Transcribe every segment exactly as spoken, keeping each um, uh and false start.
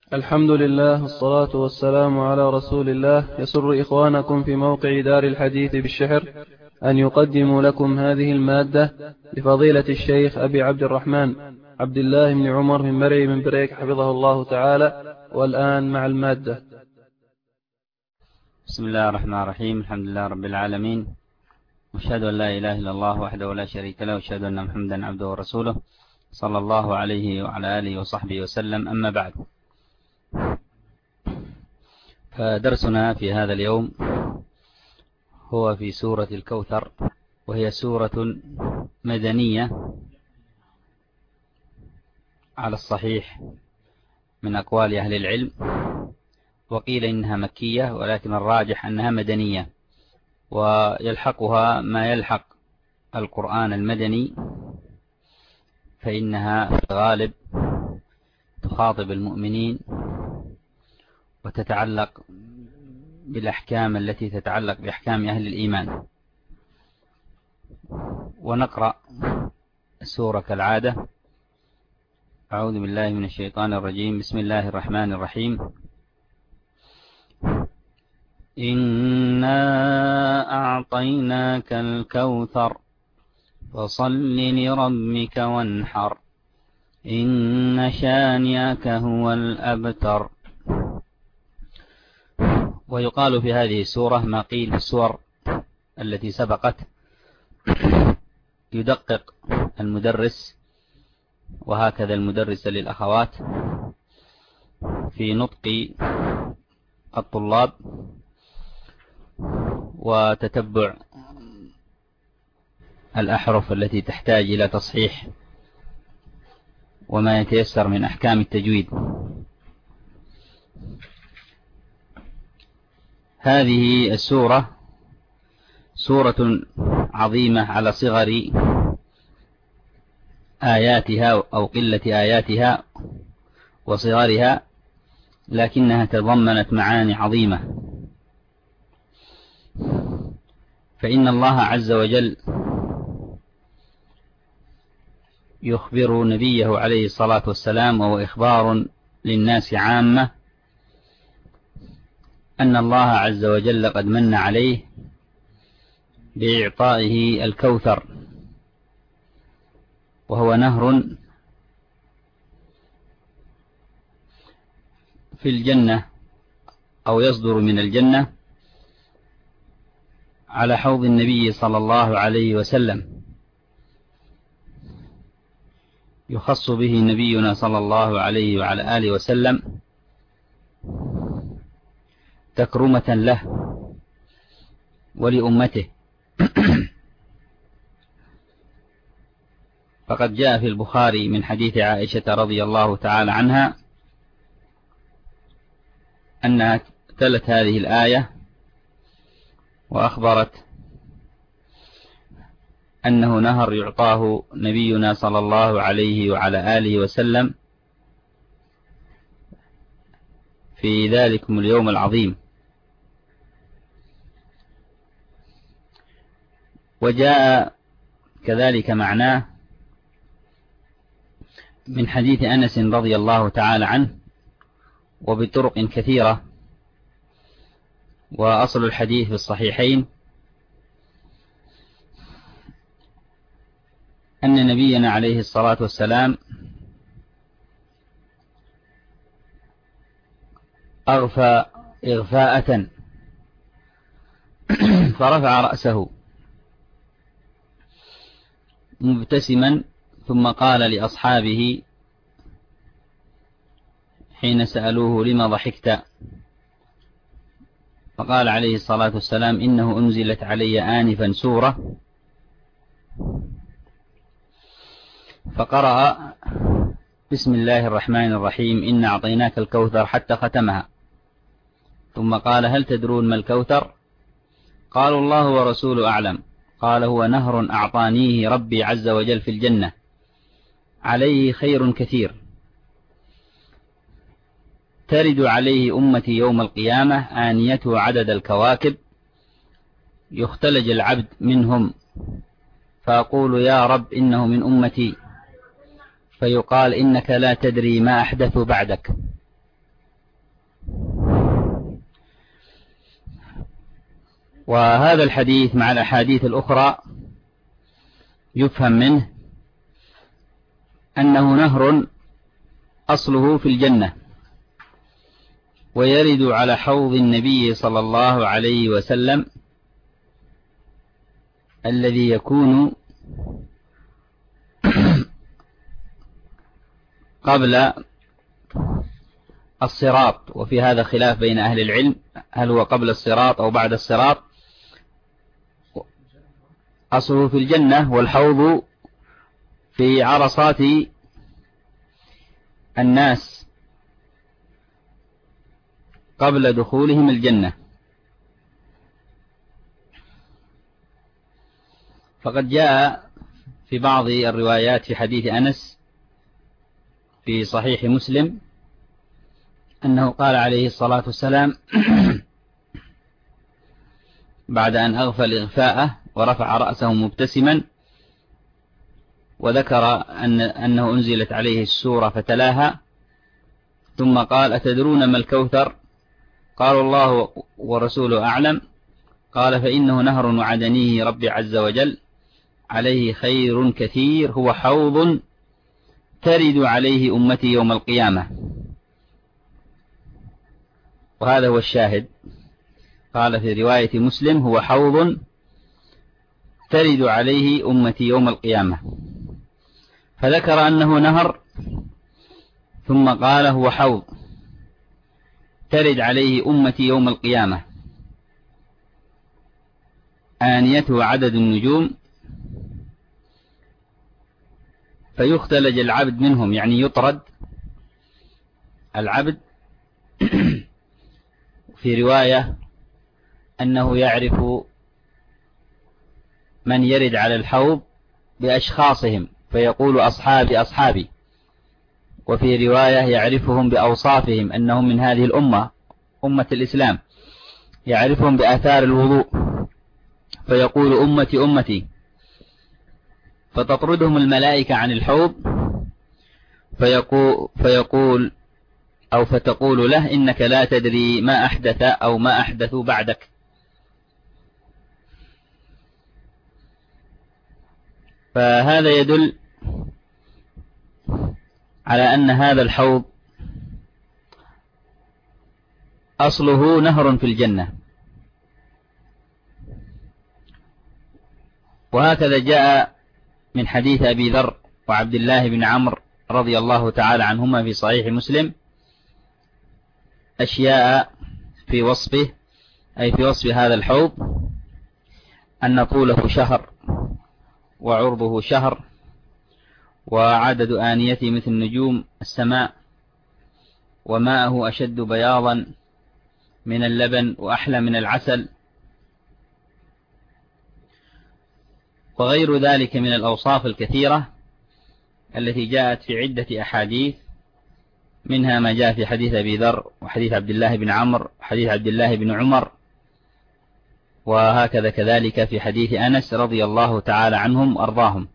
الحمد لله والصلاة والسلام على رسول الله. يسر إخوانكم في موقع دار الحديث بالشحر أن يقدموا لكم هذه المادة لفضيلة الشيخ أبي عبد الرحمن عبد الله بن عمر من مرعي من بريك حفظه الله تعالى. والآن مع المادة. بسم الله الرحمن الرحيم. الحمد لله رب العالمين، واشهد أن لا إله إلا الله وحده لا شريك له، واشهد أن محمدا عبده ورسوله صلى الله عليه وعلى آله وصحبه وسلم. أما بعد، فدرسنا في هذا اليوم هو في سورة الكوثر، وهي سورة مدنية على الصحيح من أقوال أهل العلم، وقيل إنها مكية، ولكن الراجح أنها مدنية، ويلحقها ما يلحق القرآن المدني، فإنها في الغالب تخاطب المؤمنين وتتعلق بالأحكام التي تتعلق بأحكام أهل الإيمان. ونقرأ السورة كالعادة. أعوذ بالله من الشيطان الرجيم. بسم الله الرحمن الرحيم. إنا أعطيناك الكوثر فصل لربك وانحر إن شانئك هو الأبتر. ويقال في هذه السورة ما قيل في السور التي سبقت. يدقق المدرس، وهكذا المدرس للأخوات، في نطق الطلاب وتتبع الأحرف التي تحتاج إلى تصحيح، وما يتيسر من أحكام التجويد. هذه السورة سورة عظيمة على صغر آياتها أو قلة آياتها وصغارها، لكنها تضمنت معاني عظيمة. فإن الله عز وجل يخبر نبيه عليه الصلاة والسلام، وهو إخبار للناس عامة، أن الله عز وجل قد من عليه بإعطائه الكوثر، وهو نهر في الجنة أو يصدر من الجنة على حوض النبي صلى الله عليه وسلم، يخص به نبينا صلى الله عليه وعلى آله وسلم تكرمة له ولأمته. فقد جاء في البخاري من حديث عائشة رضي الله تعالى عنها أنها تلت هذه الآية وأخبرت أنه نهر يعطاه نبينا صلى الله عليه وعلى آله وسلم في ذلكم اليوم العظيم. وجاء كذلك معناه من حديث أنس رضي الله تعالى عنه، وبطرق كثيرة، وأصل الحديث في الصحيحين، أن نبينا عليه الصلاة والسلام أغفى إغفاءة فرفع رأسه مبتسما، ثم قال لأصحابه حين سألوه لما ضحكت، فقال عليه الصلاة والسلام إنه أنزلت علي آنفا سورة، فقرأ بسم الله الرحمن الرحيم إنا أعطيناك الكوثر حتى ختمها، ثم قال هل تدرون ما الكوثر؟ قالوا الله ورسوله أعلم. قال هو نهر أعطانيه ربي عز وجل في الجنة، عليه خير كثير، ترد عليه أمتي يوم القيامة آنيته عدد الكواكب، يختلج العبد منهم فأقول يا رب إنه من أمتي، فيقال إنك لا تدري ما أحدث بعدك، وهذا الحديث مع الأحاديث الأخرى يفهم منه أنه نهر أصله في الجنة، ويرد على حوض النبي صلى الله عليه وسلم الذي يكون قبل الصراط، وفي هذا خلاف بين أهل العلم، هل هو قبل الصراط أو بعد الصراط. أصله في الجنة، والحوض في عرصات الناس قبل دخولهم الجنة. فقد جاء في بعض الروايات في حديث أنس في صحيح مسلم أنه قال عليه الصلاة والسلام بعد أن أغفل إغفاءه ورفع رأسه مبتسما، وذكر أن أنه أنزلت عليه السورة فتلاها، ثم قال: أتدرون ما الكوثر؟ قالوا: الله ورسوله أعلم. قال: فإنه نهر وعدنيه ربي عز وجل، عليه خير كثير، هو حوض ترد عليه أمتي يوم القيامة. وهذا هو الشاهد. قال في رواية مسلم: هو حوض ترد عليه أمتي يوم القيامة، فذكر أنه نهر، ثم قال: هو حوض ترد عليه أمتي يوم القيامة، آنيته عدد النجوم، فيختلج العبد منهم، يعني يطرد العبد. في رواية أنه يعرف من يرد على الحوض بأشخاصهم فيقول: أصحابي أصحابي. وفي رواية يعرفهم بأوصافهم، أنهم من هذه الأمة، أمة الإسلام، يعرفهم بآثار الوضوء فيقول: أمتي أمتي. فتطردهم الملائكة عن الحوض فيقول, فيقول أو فتقول له: إنك لا تدري ما أحدث أو ما أحدثوا بعدك. فهذا يدل على أن هذا الحوض أصله نهر في الجنة. وهكذا جاء من حديث أبي ذر وعبد الله بن عمرو رضي الله تعالى عنهما في صحيح مسلم أشياء في وصفه، أي في وصف هذا الحوض، أن طوله شهر وعرضه شهر وعدد آنيته مثل نجوم السماء، وماءه أشد بياضا من اللبن وأحلى من العسل، وغير ذلك من الأوصاف الكثيرة التي جاءت في عدة أحاديث، منها ما جاء في حديث أبي ذر وحديث عبد الله بن عمرو وحديث عبد الله بن عمر، وهكذا كذلك في حديث أنس رضي الله تعالى عنهم وأرضاهم.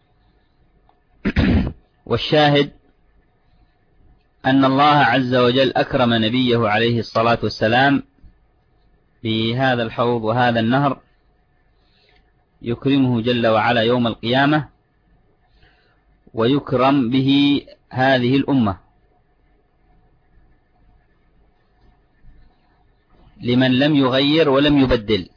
والشاهد أن الله عز وجل أكرم نبيه عليه الصلاة والسلام بهذا الحوض وهذا النهر، يكرمه جل وعلا يوم القيامة، ويكرم به هذه الأمة، لمن لم يغير ولم يبدل،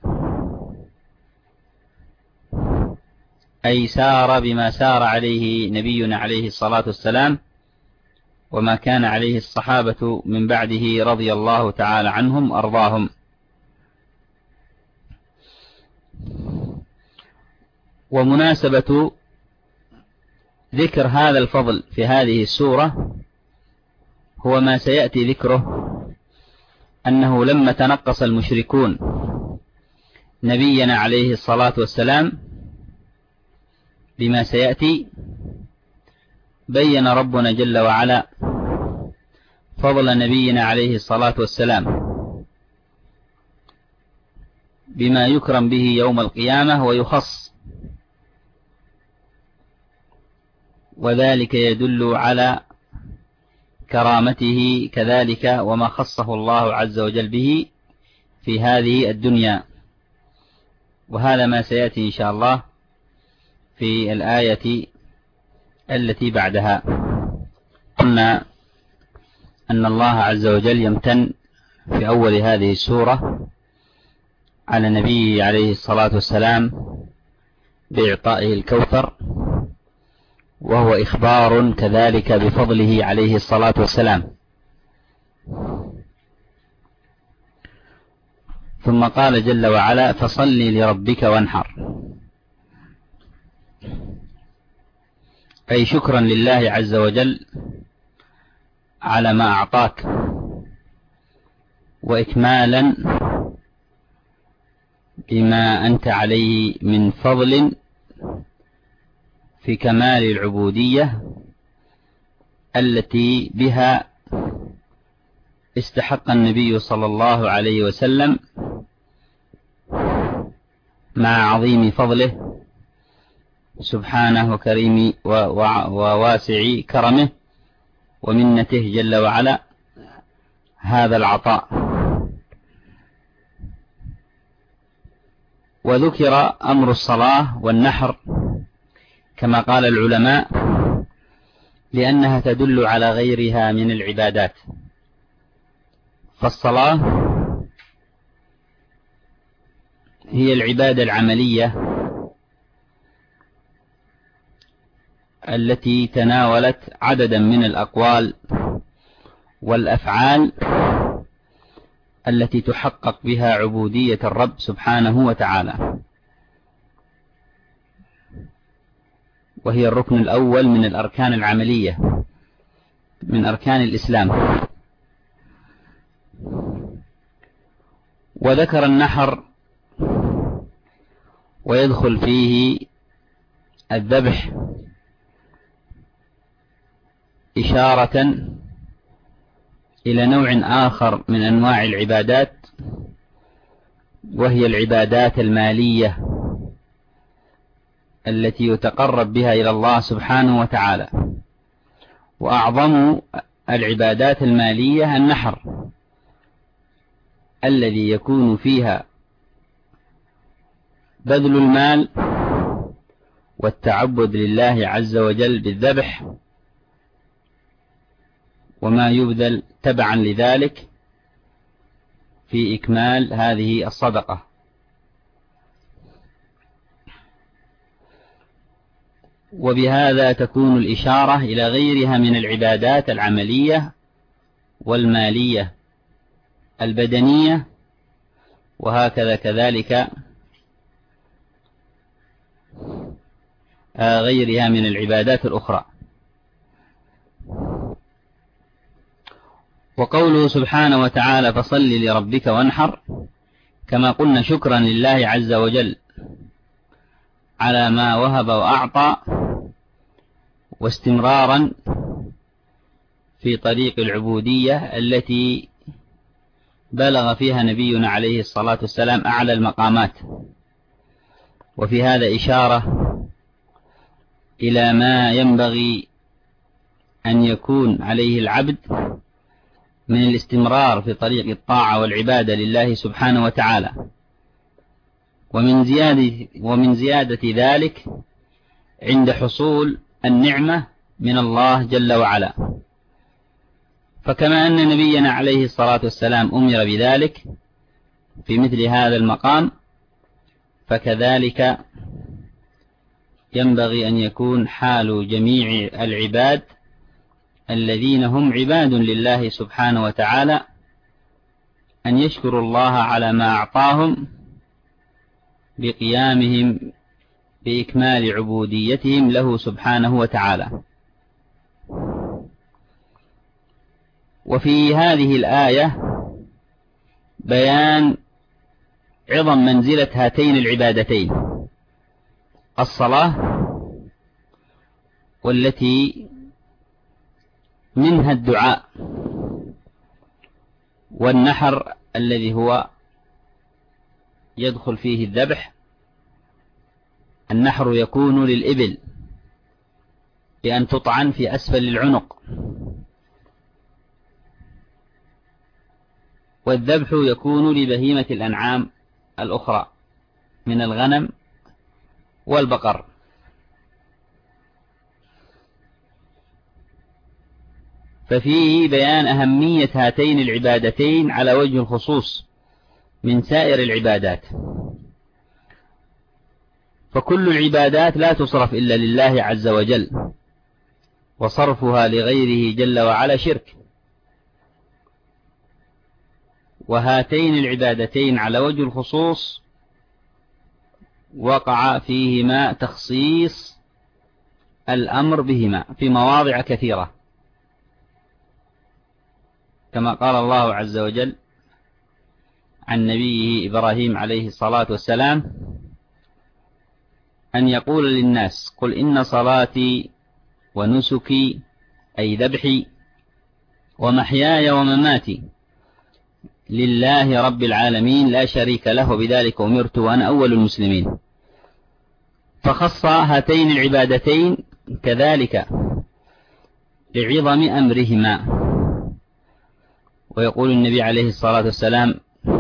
أي سار بما سار عليه نبينا عليه الصلاة والسلام، وما كان عليه الصحابة من بعده رضي الله تعالى عنهم وأرضاهم. ومناسبة ذكر هذا الفضل في هذه السورة هو ما سيأتي ذكره، أنه لما تنقص المشركون نبينا عليه الصلاة والسلام بما سيأتي، بين ربنا جل وعلا فضل نبينا عليه الصلاة والسلام بما يكرم به يوم القيامة ويخص، وذلك يدل على كرامته كذلك وما خصه الله عز وجل به في هذه الدنيا. وهذا ما سيأتي إن شاء الله في الآية التي بعدها. قلنا أن الله عز وجل يمتن في أول هذه السورة على نبيه عليه الصلاة والسلام بإعطائه الكوثر، وهو إخبار كذلك بفضله عليه الصلاة والسلام. ثم قال جل وعلا: فصل لربك وانحر، أي شكرا لله عز وجل على ما أعطاك، وإكمالا بما أنت عليه من فضل في كمال العبودية التي بها استحق النبي صلى الله عليه وسلم مع عظيم فضله سبحانه وكريم وواسع كرمه ومنته جل وعلا هذا العطاء. وذكر أمر الصلاة والنحر كما قال العلماء لأنها تدل على غيرها من العبادات. فالصلاة هي العبادة العملية التي تناولت عددا من الأقوال والأفعال التي تحقق بها عبودية الرب سبحانه وتعالى، وهي الركن الأول من الأركان العملية من أركان الإسلام. وذكر النحر ويدخل فيه الذبح إشارة إلى نوع آخر من أنواع العبادات، وهي العبادات المالية التي يتقرب بها إلى الله سبحانه وتعالى. وأعظم العبادات المالية النحر، الذي يكون فيها بذل المال والتعبد لله عز وجل بالذبح وما يبذل تبعا لذلك في إكمال هذه الصدقة. وبهذا تكون الإشارة إلى غيرها من العبادات العملية والمالية البدنية، وهكذا كذلك غيرها من العبادات الأخرى. وقوله سبحانه وتعالى: فصل لربك وانحر، كما قلنا شكرا لله عز وجل على ما وهب وأعطى، واستمرارا في طريق العبودية التي بلغ فيها نبينا عليه الصلاة والسلام أعلى المقامات. وفي هذا إشارة إلى ما ينبغي أن يكون عليه العبد من الاستمرار في طريق الطاعة والعبادة لله سبحانه وتعالى. ومن زيادة, ومن زيادة ذلك عند حصول النعمة من الله جل وعلا. فكما أن نبينا عليه الصلاة والسلام أمر بذلك في مثل هذا المقام، فكذلك ينبغي أن يكون حال جميع العباد الذين هم عباد لله سبحانه وتعالى أن يشكروا الله على ما أعطاهم بقيامهم بإكمال عبوديتهم له سبحانه وتعالى. وفي هذه الآية بيان عظم منزلة هاتين العبادتين، الصلاة والتي منها الدعاء، والنحر الذي هو يدخل فيه الذبح. النحر يكون للإبل بأن تطعن في أسفل العنق، والذبح يكون لبهيمة الأنعام الأخرى من الغنم والبقر. ففيه بيان أهمية هاتين العبادتين على وجه الخصوص من سائر العبادات. فكل العبادات لا تصرف إلا لله عز وجل، وصرفها لغيره جل وعلا شرك. وهاتين العبادتين على وجه الخصوص وقع فيهما تخصيص الأمر بهما في مواضع كثيرة، كما قال الله عز وجل عن نبيه إبراهيم عليه الصلاة والسلام أن يقول للناس: قل إن صلاتي ونسكي أي ذبحي ومحياي ومماتي لله رب العالمين لا شريك له وبذلك أمرت وأنا أول المسلمين. فخص هاتين العبادتين كذلك لعظم أمرهما. ويقول النبي عليه الصلاة والسلام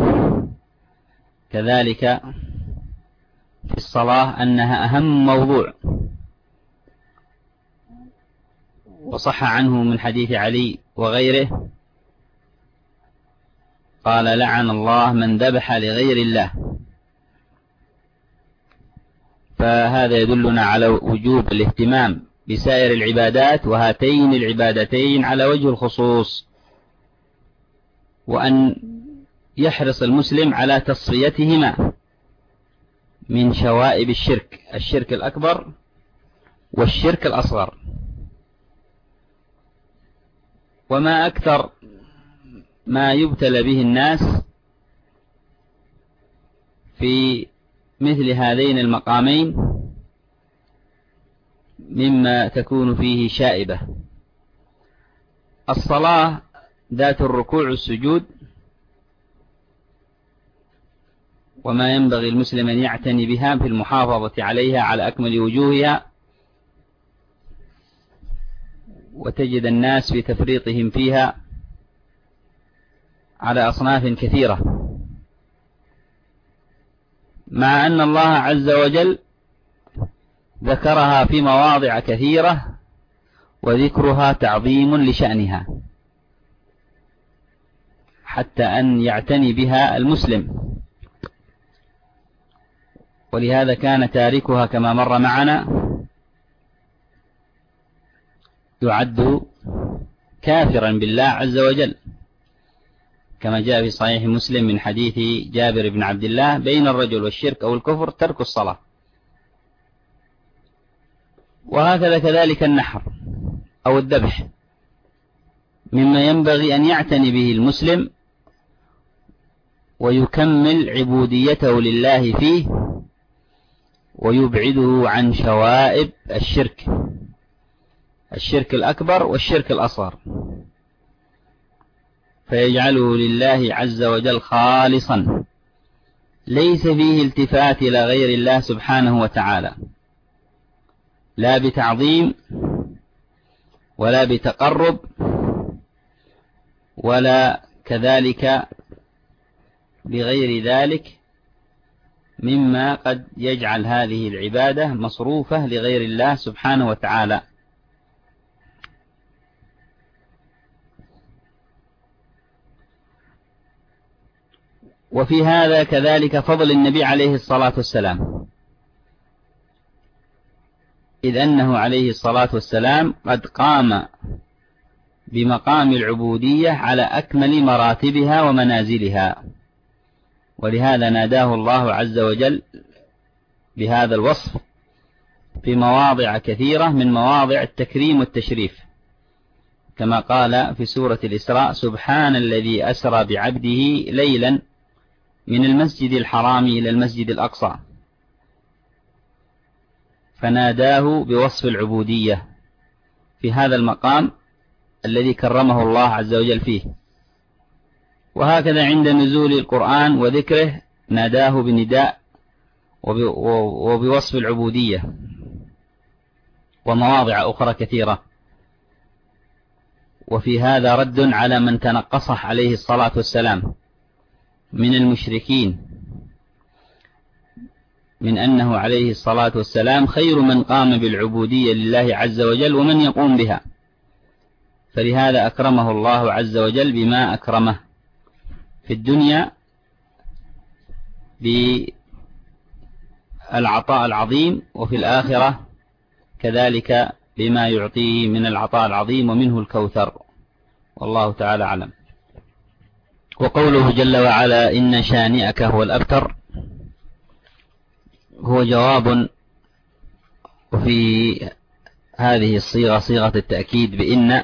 كذلك في الصلاة أنها أهم موضوع. وصح عنه من حديث علي وغيره قال: لعن الله من ذبح لغير الله. فهذا يدلنا على وجوب الاهتمام بسائر العبادات وهاتين العبادتين على وجه الخصوص، وأن يحرص المسلم على تصفيتهما من شوائب الشرك، الشرك الأكبر والشرك الأصغر. وما أكثر ما يبتلى به الناس في مثل هذين المقامين مما تكون فيه شائبة: الصلاة ذات الركوع والسجود، وما ينبغي المسلم أن يعتني بها في المحافظة عليها على أكمل وجوهها. وتجد الناس في تفريطهم فيها على أصناف كثيرة، مع أن الله عز وجل ذكرها في مواضع كثيرة، وذكرها تعظيم لشأنها حتى أن يعتني بها المسلم. ولهذا كان تاركها كما مر معنا يعد كافرا بالله عز وجل، كما جاء في صحيح مسلم من حديث جابر بن عبد الله: بين الرجل والشرك أو الكفر ترك الصلاة. وهكذا كذلك النحر أو الذبح مما ينبغي أن يعتني به المسلم ويكمل عبوديته لله فيه، ويبعده عن شوائب الشرك، الشرك الأكبر والشرك الأصغر، فيجعله لله عز وجل خالصا ليس فيه التفات إلى غير الله سبحانه وتعالى، لا بتعظيم ولا بتقرب ولا كذلك بغير ذلك مما قد يجعل هذه العبادة مصروفة لغير الله سبحانه وتعالى. وفي هذا كذلك فضل النبي عليه الصلاة والسلام، إذ أنه عليه الصلاة والسلام قد قام بمقام العبودية على أكمل مراتبها ومنازلها، ولهذا ناداه الله عز وجل بهذا الوصف في مواضع كثيرة من مواضع التكريم والتشريف، كما قال في سورة الإسراء: سبحان الذي أسرى بعبده ليلا من المسجد الحرام إلى المسجد الأقصى، فناداه بوصف العبودية في هذا المقام الذي كرمه الله عز وجل فيه. وهكذا عند نزول القرآن وذكره ناداه بنداء وبوصف العبودية، ومواضع أخرى كثيرة. وفي هذا رد على من تنقصه عليه الصلاة والسلام من المشركين من أنه عليه الصلاة والسلام خير من قام بالعبودية لله عز وجل ومن يقوم بها، فلهذا أكرمه الله عز وجل بما أكرمه في الدنيا بالعطاء العظيم، وفي الآخرة كذلك بما يعطيه من العطاء العظيم ومنه الكوثر، والله تعالى أعلم. وقوله جل وعلا إن شانئك هو الأبتر هو جواب، وفي هذه الصيغة صيغة التأكيد بإن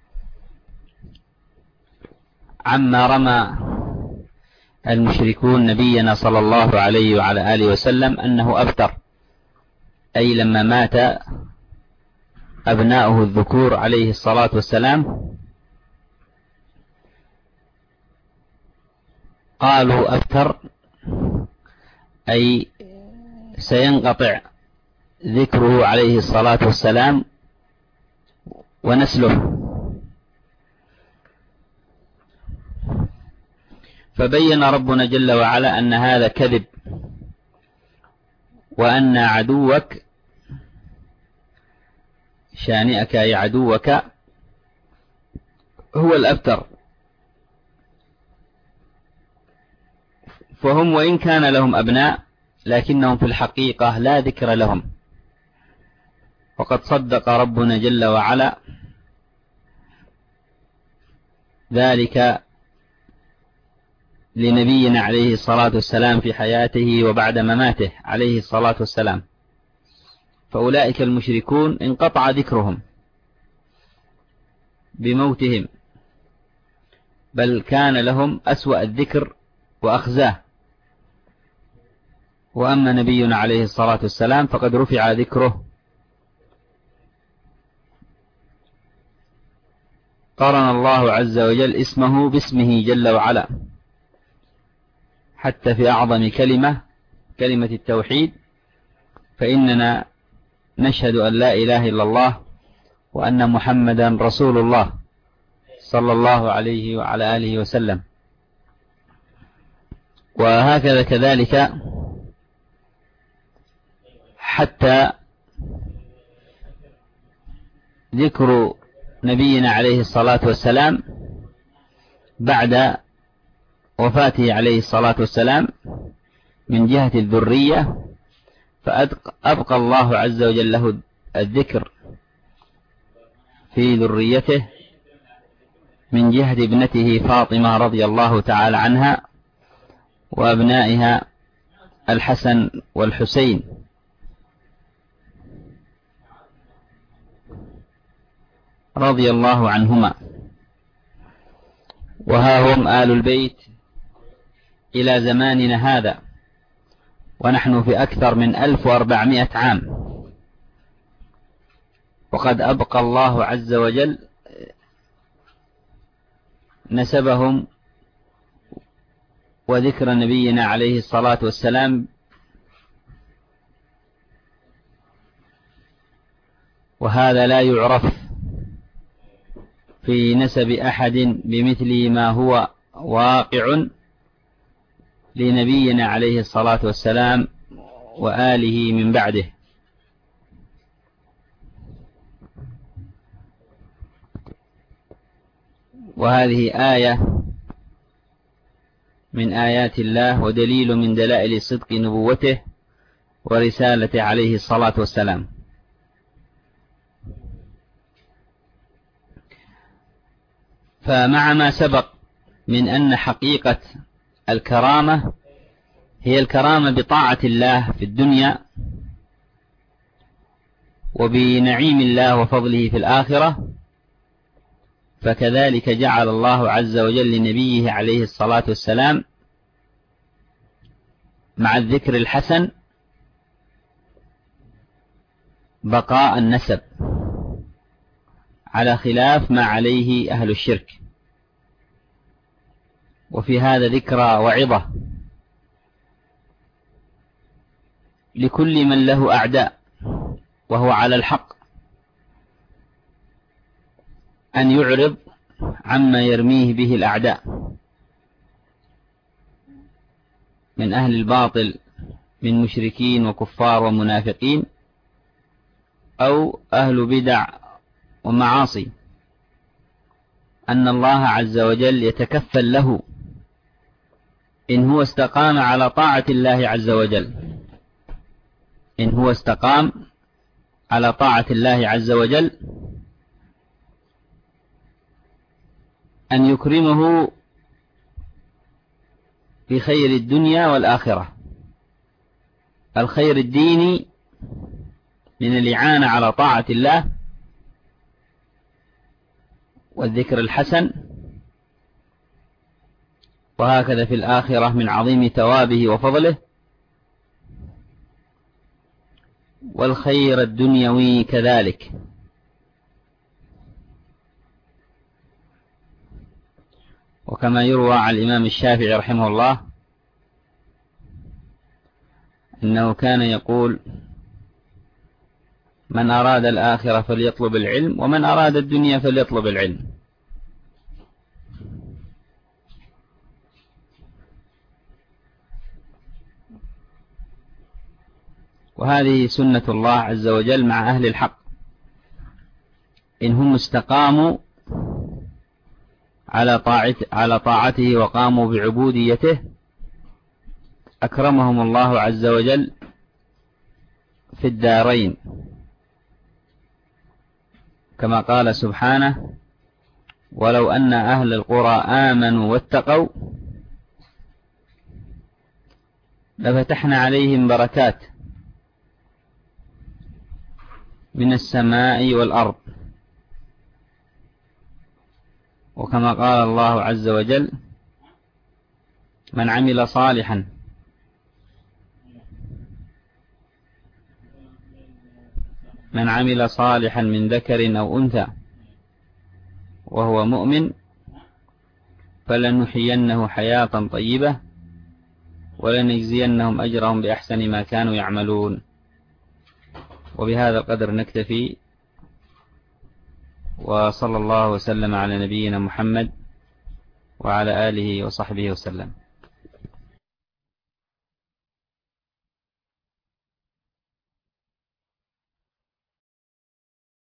عما رمى المشركون نبينا صلى الله عليه وعلى آله وسلم أنه أبتر، أي لما مات أبناؤه الذكور عليه الصلاة والسلام قالوا أبتر، أي سينقطع ذكره عليه الصلاة والسلام ونسله. فبين ربنا جل وعلا أن هذا كذب، وأن عدوك شانئك أي عدوك هو الأبتر. فهم وإن كان لهم أبناء لكنهم في الحقيقة لا ذكر لهم، وقد صدق ربنا جل وعلا ذلك لنبينا عليه الصلاة والسلام في حياته وبعد مماته عليه الصلاة والسلام. فأولئك المشركون انقطع ذكرهم بموتهم، بل كان لهم أسوأ الذكر وأخزاه. وأما نبينا عليه الصلاة والسلام فقد رفع ذكره، قرن الله عز وجل اسمه باسمه جل وعلا، حتى في أعظم كلمة كلمة التوحيد، فإننا نشهد أن لا إله إلا الله وأن محمدا رسول الله صلى الله عليه وعلى آله وسلم. وهكذا كذلك حتى ذكر نبينا عليه الصلاة والسلام بعد وفاته عليه الصلاة والسلام من جهة الذرية، فأبقى الله عز وجل له الذكر في ذريته من جهة ابنته فاطمة رضي الله تعالى عنها وأبنائها الحسن والحسين، رضي الله عنهما. وها هم آل البيت إلى زماننا هذا، ونحن في أكثر من ألف وأربعمائة عام، وقد أبقى الله عز وجل نسبهم وذكر نبينا عليه الصلاة والسلام، وهذا لا يعرف في نسب أحد بمثل ما هو واقع لنبينا عليه الصلاة والسلام وآله من بعده. وهذه آية من آيات الله ودليل من دلائل صدق نبوته ورسالته عليه الصلاة والسلام. فمع ما سبق من أن حقيقة الكرامة هي الكرامة بطاعة الله في الدنيا وبنعيم الله وفضله في الآخرة، فكذلك جعل الله عز وجل لنبيه عليه الصلاة والسلام مع الذكر الحسن بقاء النسب على خلاف ما عليه أهل الشرك. وفي هذا ذكرى وعظة لكل من له أعداء وهو على الحق أن يعرض عما يرميه به الأعداء من أهل الباطل من مشركين وكفار ومنافقين أو أهل بدع ومعاصي، أن الله عز وجل يتكفل له إن هو استقام على طاعة الله عز وجل، إن هو استقام على طاعة الله عز وجل أن يكرمه بخير الدنيا والآخرة، الخير الديني من الإعانة على طاعة الله والذكر الحسن، وهكذا في الآخرة من عظيم ثوابه وفضله، والخير الدنيوي كذلك. وكما يروى عن الإمام الشافعي رحمه الله أنه كان يقول: من أراد الآخرة فليطلب العلم، ومن أراد الدنيا فليطلب العلم. وهذه سنة الله عز وجل مع أهل الحق، إن هم استقاموا على طاعته, على طاعته وقاموا بعبوديته أكرمهم الله عز وجل في الدارين، كما قال سبحانه: ولو أن أهل القرى آمنوا واتقوا لفتحنا عليهم بركات من السماء والأرض. وكما قال الله عز وجل: من عمل صالحا من عمل صالحا من ذكر أو أنثى وهو مؤمن فلنحيينه حياة طيبة ولنجزينهم أجرهم بأحسن ما كانوا يعملون. وبهذا القدر نكتفي، وصلى الله وسلم على نبينا محمد وعلى آله وصحبه وسلم.